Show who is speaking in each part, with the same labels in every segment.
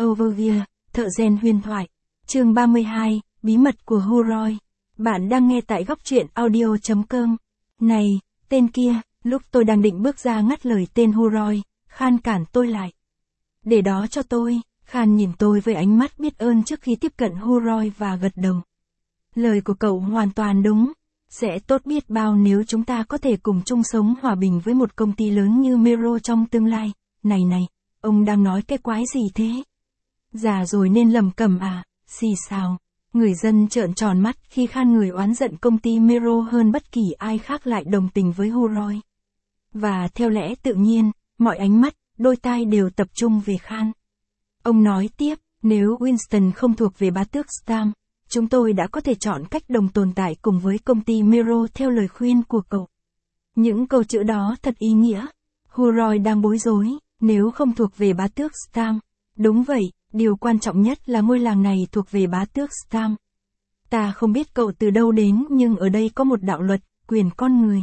Speaker 1: Overview, thợ rèn huyền thoại. Chương 32, bí mật của Huroi. Bạn đang nghe tại góc truyện audio.com. Này, tên kia, lúc tôi đang định bước ra ngắt lời tên Huroi, Khan cản tôi lại. Để đó cho tôi, Khan nhìn tôi với ánh mắt biết ơn trước khi tiếp cận Huroi và gật đầu. Lời của cậu hoàn toàn đúng. Sẽ tốt biết bao nếu chúng ta có thể cùng chung sống hòa bình với một công ty lớn như Mero trong tương lai. Này, ông đang nói cái quái gì thế? Già rồi nên lầm cẩm à, xì xào. Người dân trợn tròn mắt khi Khan người oán giận công ty Mero hơn bất kỳ ai khác lại đồng tình với Huroi. Và theo lẽ tự nhiên, mọi ánh mắt, đôi tai đều tập trung về Khan. Ông nói tiếp, nếu Winston không thuộc về bá tước Stam, chúng tôi đã có thể chọn cách đồng tồn tại cùng với công ty Mero theo lời khuyên của cậu. Những câu chữ đó thật ý nghĩa. Huroi đang bối rối, nếu không thuộc về bá tước Stam. Đúng vậy, điều quan trọng nhất là ngôi làng này thuộc về bá tước Stam. Ta không biết cậu từ đâu đến nhưng ở đây có một đạo luật, quyền con người.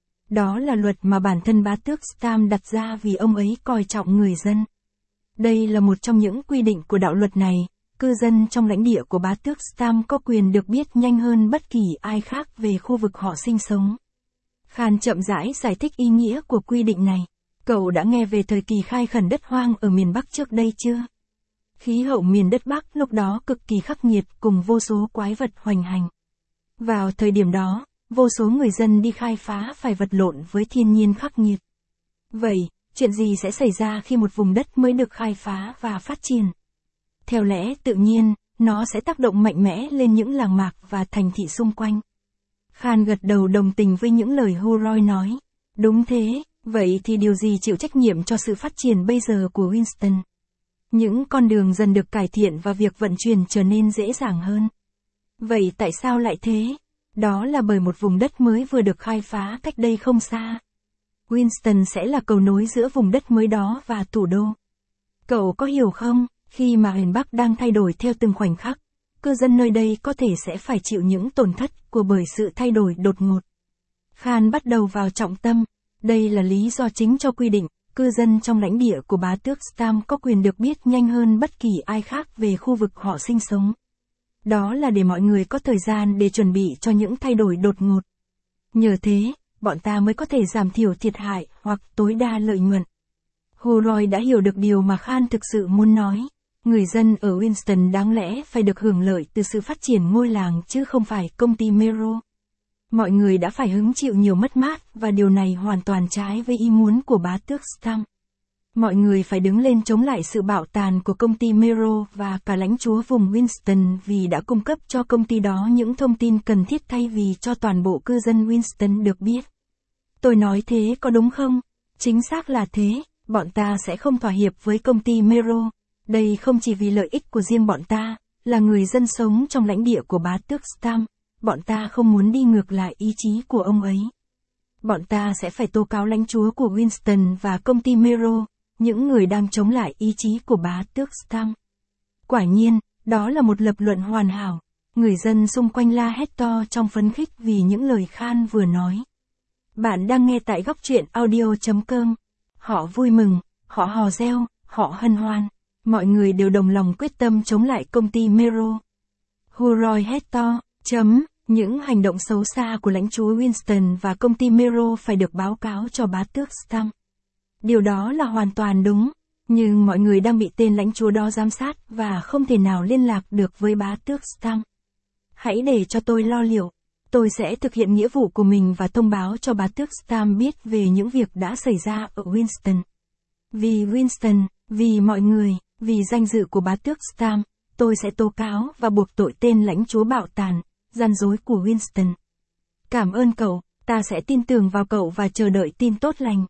Speaker 1: Đó là luật mà bản thân bá tước Stam đặt ra vì ông ấy coi trọng người dân. Đây là một trong những quy định của đạo luật này. Cư dân trong lãnh địa của bá tước Stam có quyền được biết nhanh hơn bất kỳ ai khác về khu vực họ sinh sống. Khan chậm rãi giải thích ý nghĩa của quy định này. Cậu đã nghe về thời kỳ khai khẩn đất hoang ở miền Bắc trước đây chưa? Khí hậu miền đất Bắc lúc đó cực kỳ khắc nghiệt cùng vô số quái vật hoành hành. Vào thời điểm đó, vô số người dân đi khai phá phải vật lộn với thiên nhiên khắc nghiệt. Vậy, chuyện gì sẽ xảy ra khi một vùng đất mới được khai phá và phát triển? Theo lẽ tự nhiên, nó sẽ tác động mạnh mẽ lên những làng mạc và thành thị xung quanh. Khan gật đầu đồng tình với những lời Huroi nói. Đúng thế, vậy thì điều gì chịu trách nhiệm cho sự phát triển bây giờ của Winston? Những con đường dần được cải thiện và việc vận chuyển trở nên dễ dàng hơn. Vậy tại sao lại thế? Đó là bởi một vùng đất mới vừa được khai phá cách đây không xa. Winston sẽ là cầu nối giữa vùng đất mới đó và thủ đô. Cậu có hiểu không? Khi mà miền Bắc đang thay đổi theo từng khoảnh khắc, cư dân nơi đây có thể sẽ phải chịu những tổn thất của bởi sự thay đổi đột ngột. Khan bắt đầu vào trọng tâm. Đây là lý do chính cho quy định, cư dân trong lãnh địa của bá tước Stam có quyền được biết nhanh hơn bất kỳ ai khác về khu vực họ sinh sống. Đó là để mọi người có thời gian để chuẩn bị cho những thay đổi đột ngột. Nhờ thế, bọn ta mới có thể giảm thiểu thiệt hại hoặc tối đa lợi nhuận. Huroi đã hiểu được điều mà Khan thực sự muốn nói. Người dân ở Winston đáng lẽ phải được hưởng lợi từ sự phát triển ngôi làng chứ không phải công ty Mero. Mọi người đã phải hứng chịu nhiều mất mát và điều này hoàn toàn trái với ý muốn của bá tước Stam. Mọi người phải đứng lên chống lại sự bạo tàn của công ty Mero và cả lãnh chúa vùng Winston vì đã cung cấp cho công ty đó những thông tin cần thiết thay vì cho toàn bộ cư dân Winston được biết. Tôi nói thế có đúng không? Chính xác là thế, bọn ta sẽ không thỏa hiệp với công ty Mero. Đây không chỉ vì lợi ích của riêng bọn ta, là người dân sống trong lãnh địa của bá tước Stam, bọn ta không muốn đi ngược lại ý chí của ông ấy. Bọn ta sẽ phải tố cáo lãnh chúa của Winston và công ty Mero, những người đang chống lại ý chí của bá tước Stam. Quả nhiên, đó là một lập luận hoàn hảo. Người dân xung quanh la hét to trong phấn khích vì những lời Khan vừa nói. Bạn đang nghe tại góc truyện audio.com. Họ vui mừng, họ hò reo, họ hân hoan. Mọi người đều đồng lòng quyết tâm chống lại công ty Mero. Huroi hét to, những hành động xấu xa của lãnh chúa Winston và công ty Mero phải được báo cáo cho bá tước Stam. Điều đó là hoàn toàn đúng, nhưng mọi người đang bị tên lãnh chúa đó giám sát và không thể nào liên lạc được với bá tước Stam. Hãy để cho tôi lo liệu. Tôi sẽ thực hiện nghĩa vụ của mình và thông báo cho bá tước Stam biết về những việc đã xảy ra ở Winston. Vì Winston, vì mọi người, vì danh dự của bá tước Stam, tôi sẽ tố cáo và buộc tội tên lãnh chúa bạo tàn, gian dối của Winston. Cảm ơn cậu, ta sẽ tin tưởng vào cậu và chờ đợi tin tốt lành.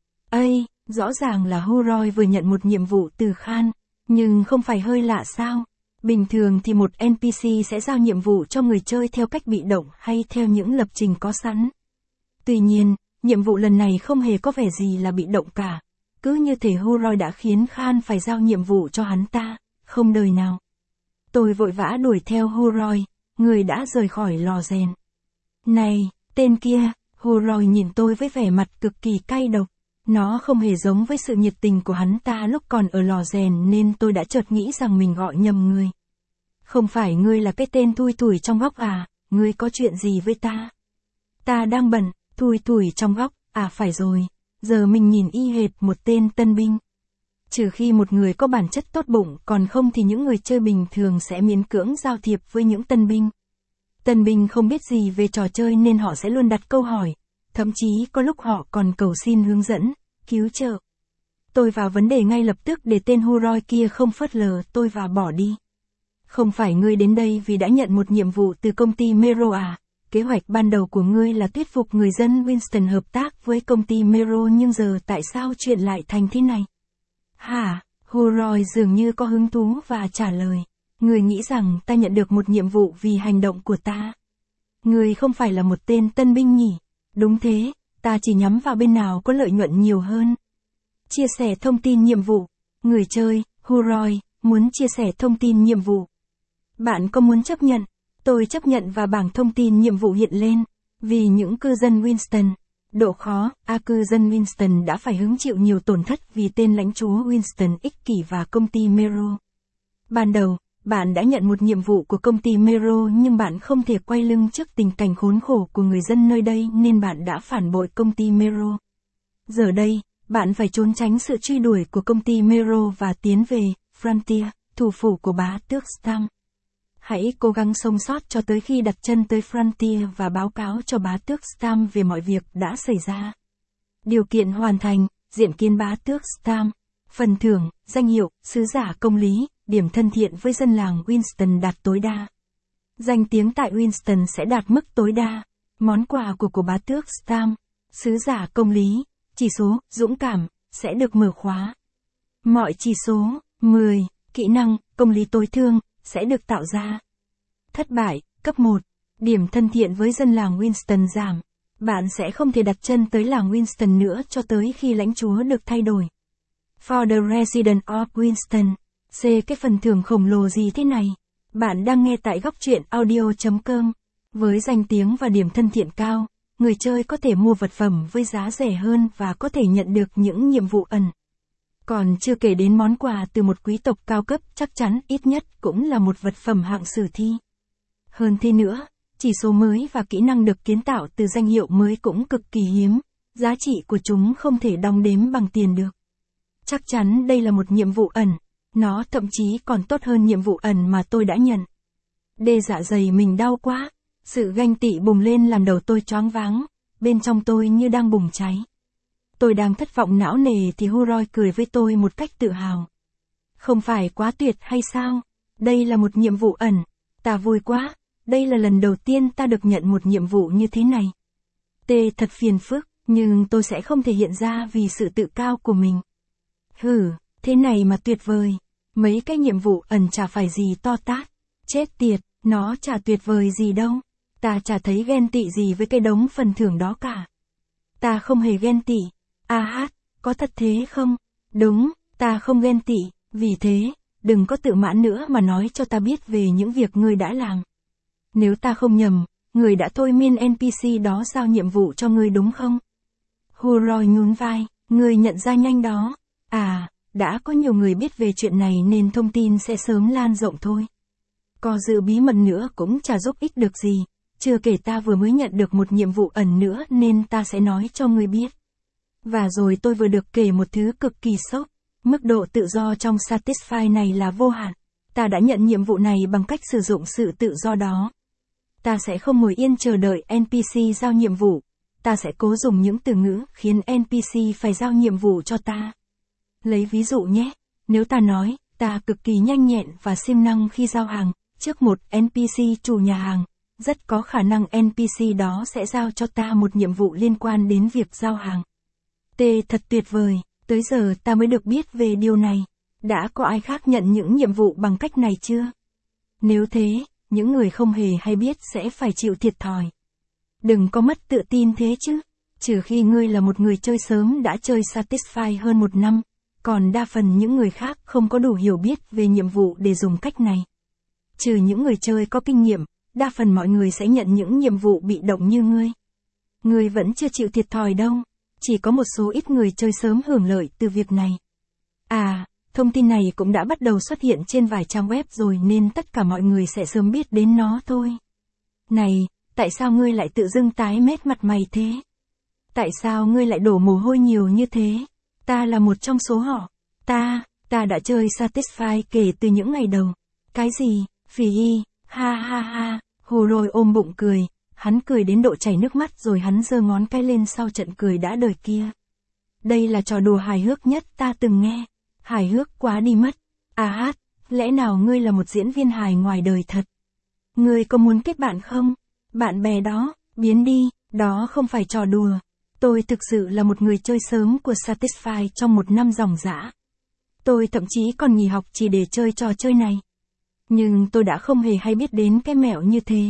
Speaker 1: Ây, rõ ràng là Huroi vừa nhận một nhiệm vụ từ Khan, nhưng không phải hơi lạ sao? Bình thường thì một NPC sẽ giao nhiệm vụ cho người chơi theo cách bị động hay theo những lập trình có sẵn. Tuy nhiên, nhiệm vụ lần này không hề có vẻ gì là bị động cả. Cứ như thể Huroi đã khiến Khan phải giao nhiệm vụ cho hắn ta, không đời nào. Tôi vội vã đuổi theo Huroi, người đã rời khỏi lò rèn. Này, tên kia, Huroi nhìn tôi với vẻ mặt cực kỳ cay độc. Nó không hề giống với sự nhiệt tình của hắn ta lúc còn ở lò rèn nên tôi đã chợt nghĩ rằng mình gọi nhầm người. Không phải ngươi là cái tên thui thủi trong góc à, ngươi có chuyện gì với ta? Ta đang bận, thui thủi trong góc, à phải rồi, giờ mình nhìn y hệt một tên tân binh. Trừ khi một người có bản chất tốt bụng, còn không thì những người chơi bình thường sẽ miễn cưỡng giao thiệp với những tân binh. Tân binh không biết gì về trò chơi nên họ sẽ luôn đặt câu hỏi, thậm chí có lúc họ còn cầu xin hướng dẫn, cứu trợ. Tôi vào vấn đề ngay lập tức để tên Huroy kia không phớt lờ tôi và bỏ đi. Không phải ngươi đến đây vì đã nhận một nhiệm vụ từ công ty Mero à? Kế hoạch ban đầu của ngươi là thuyết phục người dân Winston hợp tác với công ty Mero, nhưng giờ tại sao chuyện lại thành thế này? Hả? Huroy dường như có hứng thú và trả lời. Ngươi nghĩ rằng ta nhận được một nhiệm vụ vì hành động của ta? Ngươi không phải là một tên tân binh nhỉ? Đúng thế, ta chỉ nhắm vào bên nào có lợi nhuận nhiều hơn. Chia sẻ thông tin nhiệm vụ. Người chơi, Huroy, muốn chia sẻ thông tin nhiệm vụ. Bạn có muốn chấp nhận? Tôi chấp nhận và bảng thông tin nhiệm vụ hiện lên. Vì những cư dân Winston. Độ khó, cư dân Winston đã phải hứng chịu nhiều tổn thất vì tên lãnh chúa Winston ích kỷ và công ty Mero. Ban đầu, bạn đã nhận một nhiệm vụ của công ty Mero nhưng bạn không thể quay lưng trước tình cảnh khốn khổ của người dân nơi đây nên bạn đã phản bội công ty Mero. Giờ đây, bạn phải trốn tránh sự truy đuổi của công ty Mero và tiến về Frontier, thủ phủ của bá tước Stam. Hãy cố gắng sống sót cho tới khi đặt chân tới Frontier và báo cáo cho bá tước Stam về mọi việc đã xảy ra. Điều kiện hoàn thành, diện kiến bá tước Stam. Phần thưởng, danh hiệu, sứ giả công lý, điểm thân thiện với dân làng Winston đạt tối đa. Danh tiếng tại Winston sẽ đạt mức tối đa. Món quà của bá tước Stam, sứ giả công lý, chỉ số, dũng cảm, sẽ được mở khóa. Mọi chỉ số, 10, kỹ năng, công lý tối thương, sẽ được tạo ra. Thất bại, cấp 1. Điểm thân thiện với dân làng Winston giảm. Bạn sẽ không thể đặt chân tới làng Winston nữa cho tới khi lãnh chúa được thay đổi. For the resident of Winston. Cái phần thưởng khổng lồ gì thế này? Bạn đang nghe tại góc truyện audio.com. Với danh tiếng và điểm thân thiện cao, người chơi có thể mua vật phẩm với giá rẻ hơn và có thể nhận được những nhiệm vụ ẩn. Còn chưa kể đến món quà từ một quý tộc cao cấp, chắc chắn ít nhất cũng là một vật phẩm hạng sử thi. Hơn thế nữa, chỉ số mới và kỹ năng được kiến tạo từ danh hiệu mới cũng cực kỳ hiếm, giá trị của chúng không thể đong đếm bằng tiền được. Chắc chắn đây là một nhiệm vụ ẩn, nó thậm chí còn tốt hơn nhiệm vụ ẩn mà tôi đã nhận. Dạ dày mình đau quá, sự ganh tị bùng lên làm đầu tôi choáng váng, bên trong tôi như đang bùng cháy. Tôi đang thất vọng não nề thì Huroy cười với tôi một cách tự hào. Không phải quá tuyệt hay sao? Đây là một nhiệm vụ ẩn. Ta vui quá, đây là lần đầu tiên ta được nhận một nhiệm vụ như thế này. Thật phiền phức, nhưng tôi sẽ không thể hiện ra vì sự tự cao của mình. Thế này mà tuyệt vời. Mấy cái nhiệm vụ ẩn chả phải gì to tát. Chết tiệt, nó chả tuyệt vời gì đâu. Ta chả thấy ghen tị gì với cái đống phần thưởng đó cả. Ta không hề ghen tị. Có thật thế không? Đúng, ta không ghen tị, vì thế, đừng có tự mãn nữa mà nói cho ta biết về những việc ngươi đã làm. Nếu ta không nhầm, người đã thôi miên NPC đó giao nhiệm vụ cho ngươi đúng không? Huroy nhún vai, ngươi nhận ra nhanh đó. Đã có nhiều người biết về chuyện này nên thông tin sẽ sớm lan rộng thôi. Có giữ bí mật nữa cũng chả giúp ích được gì, chưa kể ta vừa mới nhận được một nhiệm vụ ẩn nữa nên ta sẽ nói cho ngươi biết. Và rồi tôi vừa được kể một thứ cực kỳ sốc. Mức độ tự do trong Satisfy này là vô hạn. Ta đã nhận nhiệm vụ này bằng cách sử dụng sự tự do đó. Ta sẽ không ngồi yên chờ đợi NPC giao nhiệm vụ. Ta sẽ cố dùng những từ ngữ khiến NPC phải giao nhiệm vụ cho ta. Lấy ví dụ nhé. Nếu ta nói, ta cực kỳ nhanh nhẹn và siêng năng khi giao hàng, trước một NPC chủ nhà hàng, rất có khả năng NPC đó sẽ giao cho ta một nhiệm vụ liên quan đến việc giao hàng. Thật tuyệt vời, tới giờ ta mới được biết về điều này. Đã có ai khác nhận những nhiệm vụ bằng cách này chưa? Nếu thế, những người không hề hay biết sẽ phải chịu thiệt thòi. Đừng có mất tự tin thế chứ, trừ khi ngươi là một người chơi sớm đã chơi Satisfy hơn 1 năm, còn đa phần những người khác không có đủ hiểu biết về nhiệm vụ để dùng cách này. Trừ những người chơi có kinh nghiệm, đa phần mọi người sẽ nhận những nhiệm vụ bị động như ngươi. Ngươi vẫn chưa chịu thiệt thòi đâu. chỉ có một số ít người chơi sớm hưởng lợi từ việc này. À, thông tin này cũng đã bắt đầu xuất hiện trên vài trang web rồi nên tất cả mọi người sẽ sớm biết đến nó thôi. Này, tại sao ngươi lại tự dưng tái mét mặt mày thế? Tại sao ngươi lại đổ mồ hôi nhiều như thế? Ta là một trong số họ. Ta đã chơi Satisfy kể từ những ngày đầu. Cái gì? Phỉ ha ha ha, Huroi ôm bụng cười, hắn cười đến độ chảy nước mắt rồi hắn giơ ngón cái lên sau trận cười đã đời kia. Đây là trò đùa hài hước nhất ta từng nghe. Hài hước quá đi mất. À hát, lẽ nào ngươi là một diễn viên hài ngoài đời thật? Ngươi có muốn kết bạn không? Bạn bè đó, biến đi, đó không phải trò đùa. Tôi thực sự là một người chơi sớm của Satisfy trong một năm ròng rã. Tôi thậm chí còn nghỉ học chỉ để chơi trò chơi này. Nhưng tôi đã không hề hay biết đến cái mẹo như thế.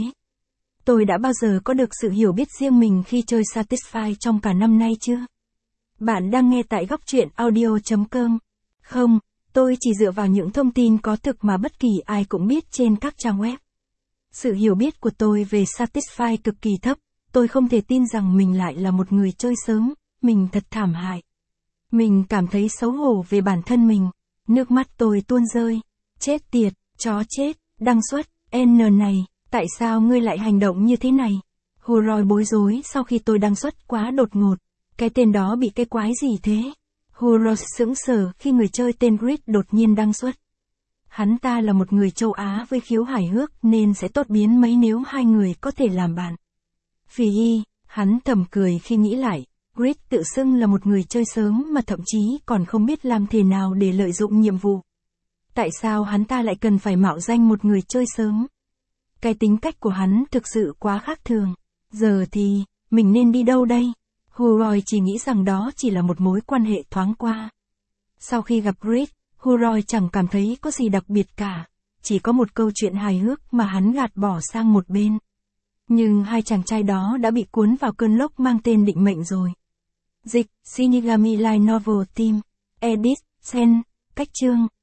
Speaker 1: Tôi đã bao giờ có được sự hiểu biết riêng mình khi chơi Satisfy trong cả năm nay chưa? Bạn đang nghe tại góc truyện audio.com. Không, tôi chỉ dựa vào những thông tin có thực mà bất kỳ ai cũng biết trên các trang web. Sự hiểu biết của tôi về Satisfy cực kỳ thấp, tôi không thể tin rằng mình lại là một người chơi sớm, mình thật thảm hại. Mình cảm thấy xấu hổ về bản thân mình, nước mắt tôi tuôn rơi. Chết tiệt, chó chết, đăng xuất, N này, tại sao ngươi lại hành động như thế này? Huroi bối rối sau khi tôi đăng xuất quá đột ngột. Cái tên đó bị cái quái gì thế? Huroi sững sờ khi người chơi tên Grid đột nhiên đăng xuất. Hắn ta là một người châu Á với khiếu hài hước nên sẽ tốt biến mấy nếu hai người có thể làm bạn. Phỉ hắn thầm cười khi nghĩ lại, Grid tự xưng là một người chơi sớm mà thậm chí còn không biết làm thế nào để lợi dụng nhiệm vụ. Tại sao hắn ta lại cần phải mạo danh một người chơi sớm? Cái tính cách của hắn thực sự quá khác thường. Giờ thì, mình nên đi đâu đây? Huroi chỉ nghĩ rằng đó chỉ là một mối quan hệ thoáng qua. Sau khi gặp Grid, Huroi chẳng cảm thấy có gì đặc biệt cả, chỉ có một câu chuyện hài hước mà hắn gạt bỏ sang một bên. Nhưng hai chàng trai đó đã bị cuốn vào cơn lốc mang tên định mệnh rồi. Dịch, Shinigami Light Novel Team, Edit, Sen, Cách chương.